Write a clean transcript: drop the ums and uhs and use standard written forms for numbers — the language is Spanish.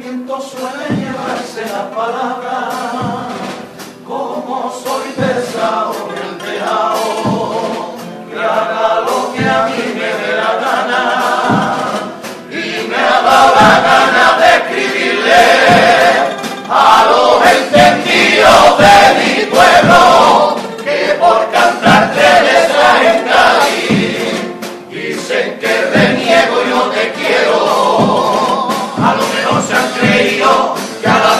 viento suele llevarse las palabras, como soy pesado en el tejado, que haga lo que a mí me dé la gana, y me ha dado la gana de escribirle a los entendidos de mi pueblo, que por cantarte les traen Cádiz, dicen que reniego y no te quiero. A lo mejor se han creído que a la